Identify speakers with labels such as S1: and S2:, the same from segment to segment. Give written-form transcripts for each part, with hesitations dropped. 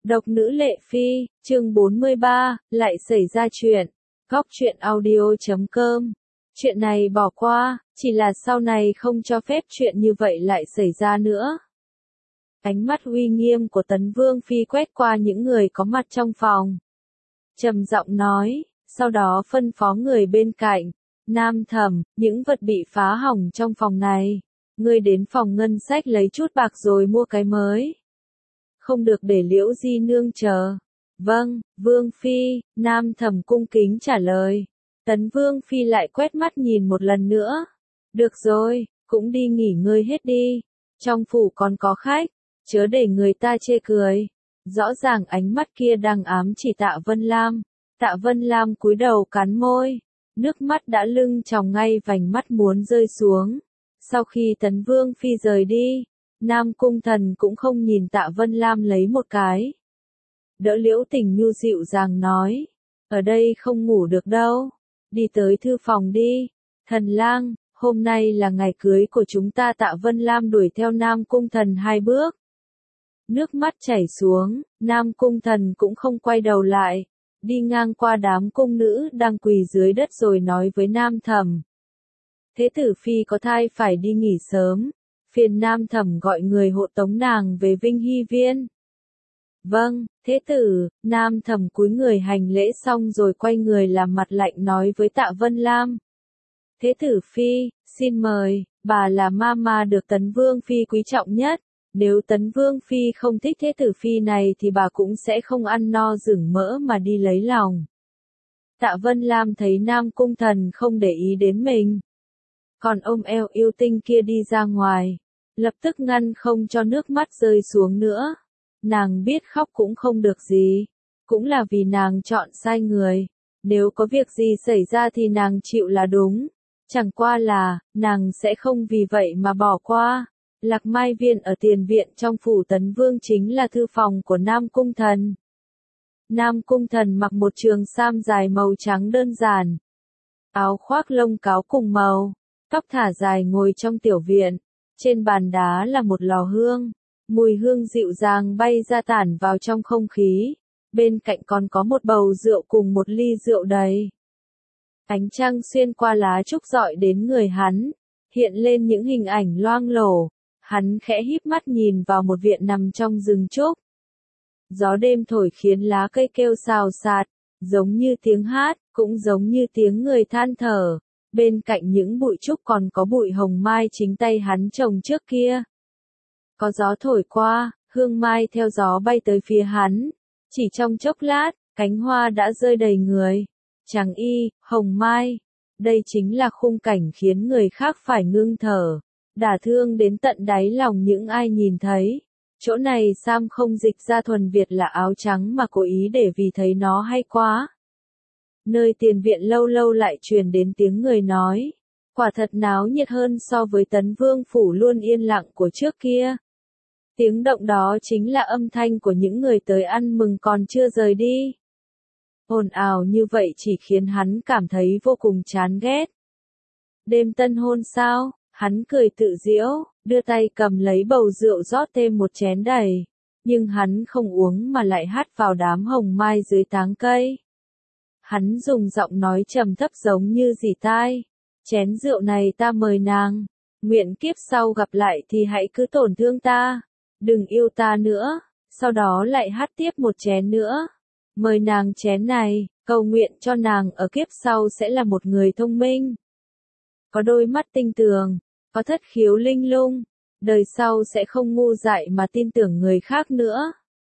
S1: Độc nữ Lệ Phi, chương 43, lại xảy ra chuyện. Góc truyện audio.com. Chuyện này bỏ qua, chỉ là sau này không cho phép chuyện như vậy lại xảy ra nữa. Ánh mắt uy nghiêm của Tấn Vương Phi quét qua những người có mặt trong phòng. Trầm giọng nói, sau đó phân phó người bên cạnh. Nam Thẩm, những vật bị phá hỏng trong phòng này. Ngươi đến phòng ngân sách lấy chút bạc rồi mua cái mới. Không được để Liễu Di Nương chờ. Vâng, Vương Phi, Nam Thẩm cung kính trả lời. Tấn Vương Phi lại quét mắt nhìn một lần nữa. Được rồi, cũng đi nghỉ ngơi hết đi. Trong phủ còn có khách, chớ để người ta chê cười. Rõ ràng ánh mắt kia đang ám chỉ Tạ Vân Lam. Tạ Vân Lam cúi đầu cắn môi. Nước mắt đã lưng tròng ngay vành mắt muốn rơi xuống. Sau khi Tấn Vương Phi rời đi, Nam Cung Thần cũng không nhìn Tạ Vân Lam lấy một cái. Đỡ Liễu Tình Nhu dịu dàng nói, ở đây không ngủ được đâu, đi tới thư phòng đi. Thần lang, hôm nay là ngày cưới của chúng ta. Tạ Vân Lam đuổi theo Nam Cung Thần 2 bước. Nước mắt chảy xuống, Nam Cung Thần cũng không quay đầu lại, đi ngang qua đám cung nữ đang quỳ dưới đất rồi nói với Nam Thẩm. Thế tử Phi có thai phải đi nghỉ sớm, phiền Nam Thẩm gọi người hộ tống nàng về Vinh Hy Viên. Vâng, thế tử. Nam Thẩm cúi người hành lễ xong rồi quay người làm mặt lạnh nói với Tạ Vân Lam. Thế tử Phi, xin mời, bà là mama được Tấn Vương Phi quý trọng nhất. Nếu Tấn Vương Phi không thích thế tử Phi này thì bà cũng sẽ không ăn no rừng mỡ mà đi lấy lòng. Tạ Vân Lam thấy Nam Cung Thần không để ý đến mình, còn ôm eo yêu tinh kia đi ra ngoài, lập tức ngăn không cho nước mắt rơi xuống nữa. Nàng biết khóc cũng không được gì, cũng là vì nàng chọn sai người. Nếu có việc gì xảy ra thì nàng chịu là đúng, chẳng qua là, nàng sẽ không vì vậy mà bỏ qua. Lạc Mai Viên ở tiền viện trong phủ Tấn Vương chính là thư phòng của Nam Cung Thần. Nam Cung Thần mặc một trường sam dài màu trắng đơn giản, áo khoác lông cáo cùng màu, tóc thả dài ngồi trong tiểu viện. Trên bàn đá là một lò hương, mùi hương dịu dàng bay ra tản vào trong không khí. Bên cạnh còn có một bầu rượu cùng một ly rượu đầy. Ánh trăng xuyên qua lá trúc rọi đến người hắn, hiện lên những hình ảnh loang lổ. Hắn khẽ híp mắt nhìn vào một viện nằm trong rừng trúc. Gió đêm thổi khiến lá cây kêu xào xạc, giống như tiếng hát, cũng giống như tiếng người than thở. Bên cạnh những bụi trúc còn có bụi hồng mai chính tay hắn trồng trước kia. Có gió thổi qua, hương mai theo gió bay tới phía hắn. Chỉ trong chốc lát, cánh hoa đã rơi đầy người. Trắng y, hồng mai. Đây chính là khung cảnh khiến người khác phải ngưng thở, đả thương đến tận đáy lòng những ai nhìn thấy. Chỗ này Sam không dịch ra thuần Việt là áo trắng mà cố ý để vì thấy nó hay quá. Nơi tiền viện lâu lâu lại truyền đến tiếng người nói. Quả thật náo nhiệt hơn so với Tấn Vương phủ luôn yên lặng của trước kia. Tiếng động đó chính là âm thanh của những người tới ăn mừng còn chưa rời đi. Ồn ào như vậy chỉ khiến hắn cảm thấy vô cùng chán ghét. Đêm tân hôn sao? Hắn cười tự giễu, đưa tay cầm lấy bầu rượu rót thêm một chén đầy. Nhưng hắn không uống mà lại hắt vào đám hồng mai dưới táng cây. Hắn dùng giọng nói trầm thấp giống như rỉ tai. Chén rượu này ta mời nàng. Nguyện kiếp sau gặp lại thì hãy cứ tổn thương ta. Đừng yêu ta nữa. Sau đó lại hắt tiếp một chén nữa. Mời nàng chén này, cầu nguyện cho nàng ở kiếp sau sẽ là một người thông minh. Có đôi mắt tinh tường, có thất khiếu linh lung, đời sau sẽ không ngu dại mà tin tưởng người khác nữa.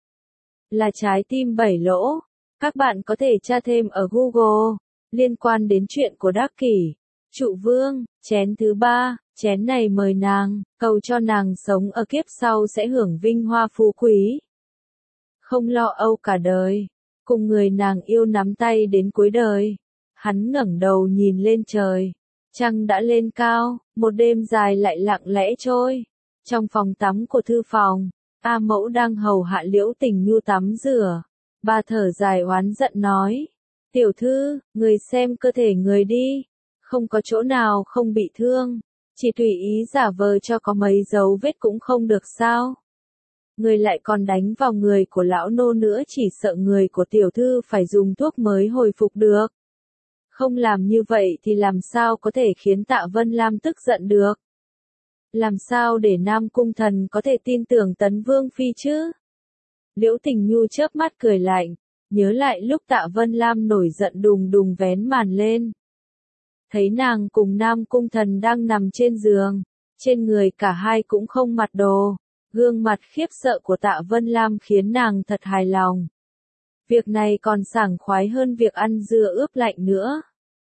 S1: Là trái tim 7 lỗ. Các bạn có thể tra thêm ở Google, liên quan đến chuyện của Đắc Kỷ. Trụ Vương, chén thứ 3, chén này mời nàng, cầu cho nàng sống ở kiếp sau sẽ hưởng vinh hoa phú quý. Không lo âu cả đời, cùng người nàng yêu nắm tay đến cuối đời. Hắn ngẩng đầu nhìn lên trời. Trăng đã lên cao, một đêm dài lại lặng lẽ trôi. Trong phòng tắm của thư phòng, A Mẫu đang hầu hạ Liễu Tình Nhu tắm rửa. Bà thở dài oán giận nói. Tiểu thư, người xem cơ thể người đi. Không có chỗ nào không bị thương. Chỉ tùy ý giả vờ cho có mấy dấu vết cũng không được sao. Người lại còn đánh vào người của lão nô nữa, chỉ sợ người của tiểu thư phải dùng thuốc mới hồi phục được. Không làm như vậy thì làm sao có thể khiến Tạ Vân Lam tức giận được? Làm sao để Nam Cung Thần có thể tin tưởng Tấn Vương Phi chứ? Liễu Tình Nhu chớp mắt cười lạnh, nhớ lại lúc Tạ Vân Lam nổi giận đùng đùng vén màn lên. Thấy nàng cùng Nam Cung Thần đang nằm trên giường, trên người cả hai cũng không mặc đồ, gương mặt khiếp sợ của Tạ Vân Lam khiến nàng thật hài lòng. Việc này còn sảng khoái hơn việc ăn dưa ướp lạnh nữa.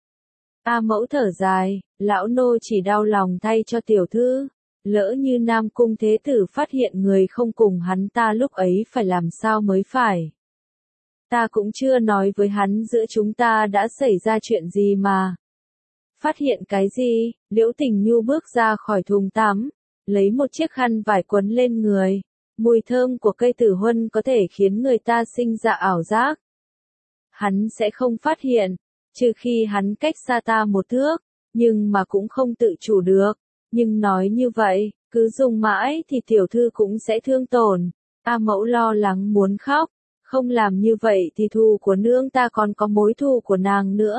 S1: A Mẫu thở dài, lão nô chỉ đau lòng thay cho tiểu thư, lỡ như Nam Cung Thế Tử phát hiện người không cùng hắn ta lúc ấy phải làm sao mới phải. Ta cũng chưa nói với hắn giữa chúng ta đã xảy ra chuyện gì mà. Phát hiện cái gì? Liễu Tình Nhu bước ra khỏi thùng tắm, lấy một chiếc khăn vải quấn lên người. Mùi thơm của cây tử huân có thể khiến người ta sinh ra ảo giác. Hắn sẽ không phát hiện, trừ khi hắn cách xa ta một thước, nhưng mà cũng không tự chủ được. Nhưng nói như vậy, cứ dùng mãi thì tiểu thư cũng sẽ thương tổn. A Mẫu lo lắng muốn khóc, không làm như vậy thì thù của nương ta còn có mối thù của nàng nữa.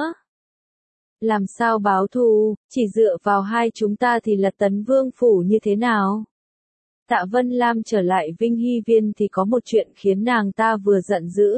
S1: Làm sao báo thù, chỉ dựa vào hai chúng ta thì là Tấn Vương phủ như thế nào? Tạ Vân Lam trở lại Vinh Hy Viên thì có một chuyện khiến nàng ta vừa giận dữ,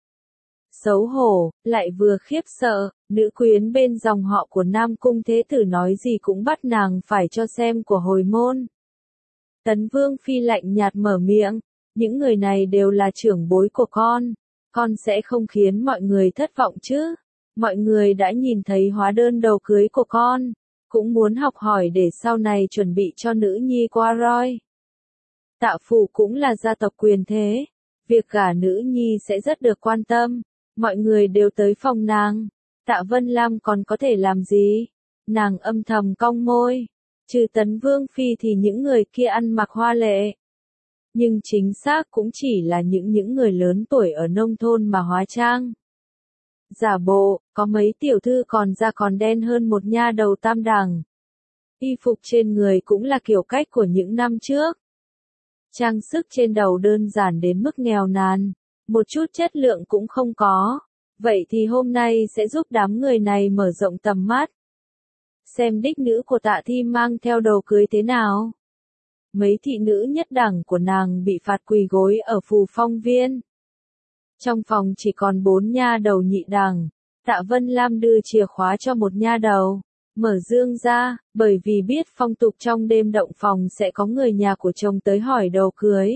S1: xấu hổ, lại vừa khiếp sợ. Nữ quyến bên dòng họ của Nam Cung Thế Tử nói gì cũng bắt nàng phải cho xem của hồi môn. Tấn Vương Phi lạnh nhạt mở miệng, những người này đều là trưởng bối của con sẽ không khiến mọi người thất vọng chứ. Mọi người đã nhìn thấy hóa đơn đầu cưới của con, cũng muốn học hỏi để sau này chuẩn bị cho nữ nhi qua roi. Tạ phủ cũng là gia tộc quyền thế, việc gả nữ nhi sẽ rất được quan tâm, mọi người đều tới phòng nàng. Tạ Vân Lam còn có thể làm gì? Nàng âm thầm cong môi, trừ Tấn Vương Phi thì những người kia ăn mặc hoa lệ. Nhưng chính xác cũng chỉ là những người lớn tuổi ở nông thôn mà hóa trang. Giả bộ, có mấy tiểu thư còn da còn đen hơn một nha đầu tam đẳng. Y phục trên người cũng là kiểu cách của những năm trước. Trang sức trên đầu đơn giản đến mức nghèo nàn, một chút chất lượng cũng không có. Vậy thì hôm nay sẽ giúp đám người này mở rộng tầm mắt. Xem đích nữ của Tạ Thi mang theo đồ cưới thế nào. Mấy thị nữ nhất đẳng của nàng bị phạt quỳ gối ở Phù Phong Viên. Trong phòng chỉ còn 4 nha đầu nhị đẳng. Tạ Vân Lam đưa chìa khóa cho một nha đầu, mở dương ra, bởi vì biết phong tục trong đêm động phòng sẽ có người nhà của chồng tới hỏi đồ cưới.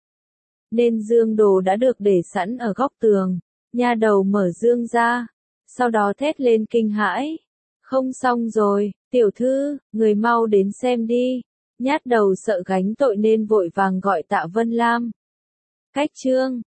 S1: Nên dương đồ đã được để sẵn ở góc tường. Nha đầu mở dương ra, sau đó thét lên kinh hãi. Không xong rồi, tiểu thư, người mau đến xem đi. Nhát đầu sợ gánh tội nên vội vàng gọi Tạ Vân Lam. Cách chương